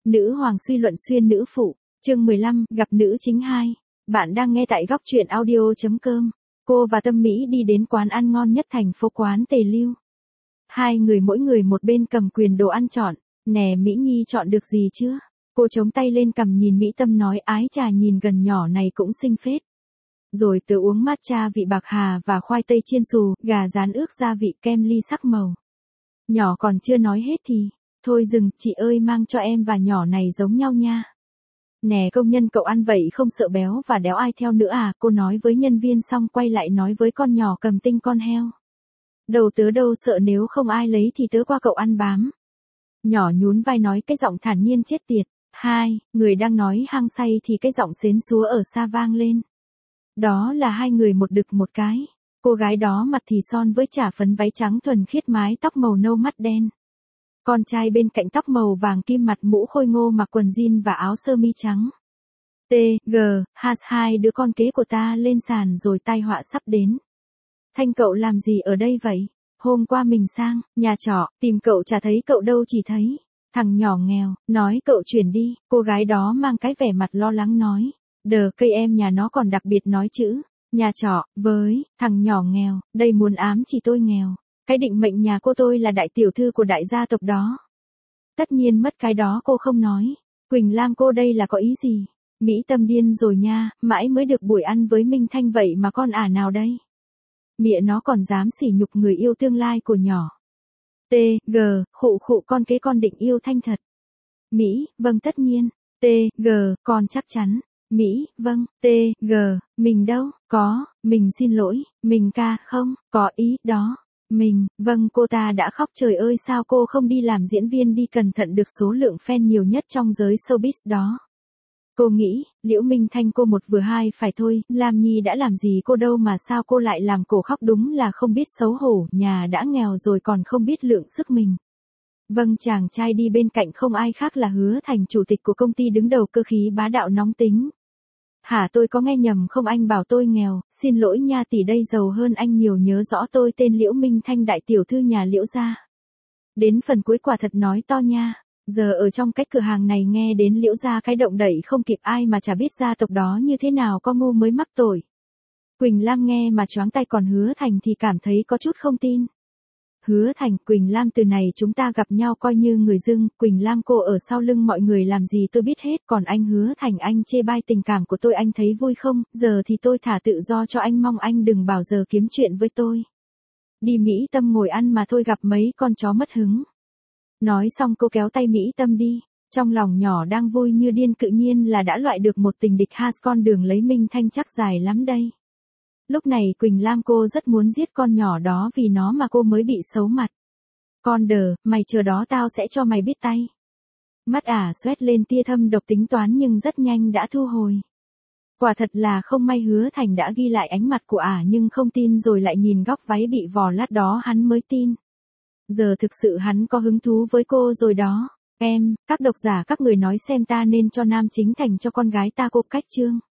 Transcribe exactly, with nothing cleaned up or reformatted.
Nữ hoàng suy luận xuyên nữ phụ, chương mười lăm, gặp nữ chính hai. Bạn đang nghe tại góc truyện audio chấm com. Cô và Tâm Mỹ đi đến quán ăn ngon nhất thành phố, quán Tề Lưu. Hai người mỗi người một bên cầm quyền đồ ăn chọn. Nè Mỹ Nhi, chọn được gì chưa? Cô chống tay lên cằm nhìn Mỹ Tâm nói, ái chà, nhìn gần nhỏ này cũng xinh phết. Rồi tớ uống matcha vị bạc hà và khoai tây chiên xù, gà rán ướp gia vị, kem ly sắc màu. Nhỏ còn chưa nói hết thì, thôi dừng, chị ơi, mang cho em và nhỏ này giống nhau nha. Nè công nhân, cậu ăn vậy không sợ béo và đéo ai theo nữa à? Cô nói với nhân viên xong quay lại nói với con nhỏ cầm tinh con heo. Đầu tớ đâu sợ, nếu không ai lấy thì tớ qua cậu ăn bám. Nhỏ nhún vai nói cái giọng thản nhiên chết tiệt. Hai, người đang nói hăng say thì cái giọng xến xúa ở xa vang lên. Đó là hai người một đực một cái. Cô gái đó mặt thì son với chả phấn, váy trắng thuần khiết, mái tóc màu nâu, mắt đen. Con trai bên cạnh tóc màu vàng kim, mặt mũ khôi ngô, mặc quần jean và áo sơ mi trắng. T, G, has hai đứa con kế của ta lên sàn rồi, tai họa sắp đến. Thanh, cậu làm gì ở đây vậy? Hôm qua mình sang nhà trọ tìm cậu chả thấy cậu đâu, chỉ thấy thằng nhỏ nghèo, nói cậu chuyển đi. Cô gái đó mang cái vẻ mặt lo lắng nói. Đờ cây em nhà nó còn đặc biệt nói chữ nhà trọ với thằng nhỏ nghèo, đây muốn ám chỉ tôi nghèo. Cái định mệnh nhà cô tôi là đại tiểu thư của đại gia tộc đó. Tất nhiên mất cái đó cô không nói. Quỳnh Lam, cô đây là có ý gì? Mỹ Tâm điên rồi nha, mãi mới được buổi ăn với Minh Thanh vậy mà con ả nào đây? Mẹ nó còn dám sỉ nhục người yêu tương lai của nhỏ. T, G, khụ khụ, con kế con định yêu Thanh thật. Mỹ, vâng tất nhiên. T, G, con chắc chắn. Mỹ, vâng. T, G, mình đâu? Có, mình xin lỗi, mình ca, không, có ý, đó. Mình, vâng, cô ta đã khóc. Trời ơi, sao cô không đi làm diễn viên đi, cẩn thận được số lượng fan nhiều nhất trong giới showbiz đó. Cô nghĩ, Liễu Minh Thanh cô một vừa hai phải thôi, Lam Nhi đã làm gì cô đâu mà sao cô lại làm cổ khóc, đúng là không biết xấu hổ, nhà đã nghèo rồi còn không biết lượng sức mình. Vâng, chàng trai đi bên cạnh không ai khác là Hứa Thành, chủ tịch của công ty đứng đầu, cơ khí bá đạo nóng tính. Hả, tôi có nghe nhầm không? Anh bảo tôi nghèo, xin lỗi nha tỷ, đây giàu hơn anh nhiều, nhớ rõ tôi tên Liễu Minh Thanh, đại tiểu thư nhà Liễu gia. Đến phần cuối quả thật nói to nha. Giờ ở trong cái cửa hàng này nghe đến Liễu gia cái động đậy không kịp, ai mà chả biết gia tộc đó như thế nào, có ngu mới mắc tội. Quỳnh Lam nghe mà choáng tay, còn Hứa Thành thì cảm thấy có chút không tin. Hứa Thành, Quỳnh Lam, từ này chúng ta gặp nhau coi như người dưng. Quỳnh Lam, cô ở sau lưng mọi người làm gì tôi biết hết. Còn anh Hứa Thành, anh chê bai tình cảm của tôi, anh thấy vui không? Giờ thì tôi thả tự do cho anh, mong anh đừng bao giờ kiếm chuyện với tôi. Đi Mỹ Tâm ngồi ăn mà thôi, gặp mấy con chó mất hứng. Nói xong cô kéo tay Mỹ Tâm đi. Trong lòng nhỏ đang vui như điên, tự nhiên là đã loại được một tình địch. Has, con đường lấy Minh Thanh chắc dài lắm đây. Lúc này Quỳnh Lam cô rất muốn giết con nhỏ đó, vì nó mà cô mới bị xấu mặt. Con đờ, mày chờ đó, tao sẽ cho mày biết tay. Mắt ả xoét lên tia thâm độc, tính toán nhưng rất nhanh đã thu hồi. Quả thật là không may, Hứa Thành đã ghi lại ánh mặt của ả nhưng không tin, rồi lại nhìn góc váy bị vò lát đó hắn mới tin. Giờ thực sự hắn có hứng thú với cô rồi đó. Em, các độc giả các người nói xem ta nên cho nam chính thành cho con gái ta cô cách chương.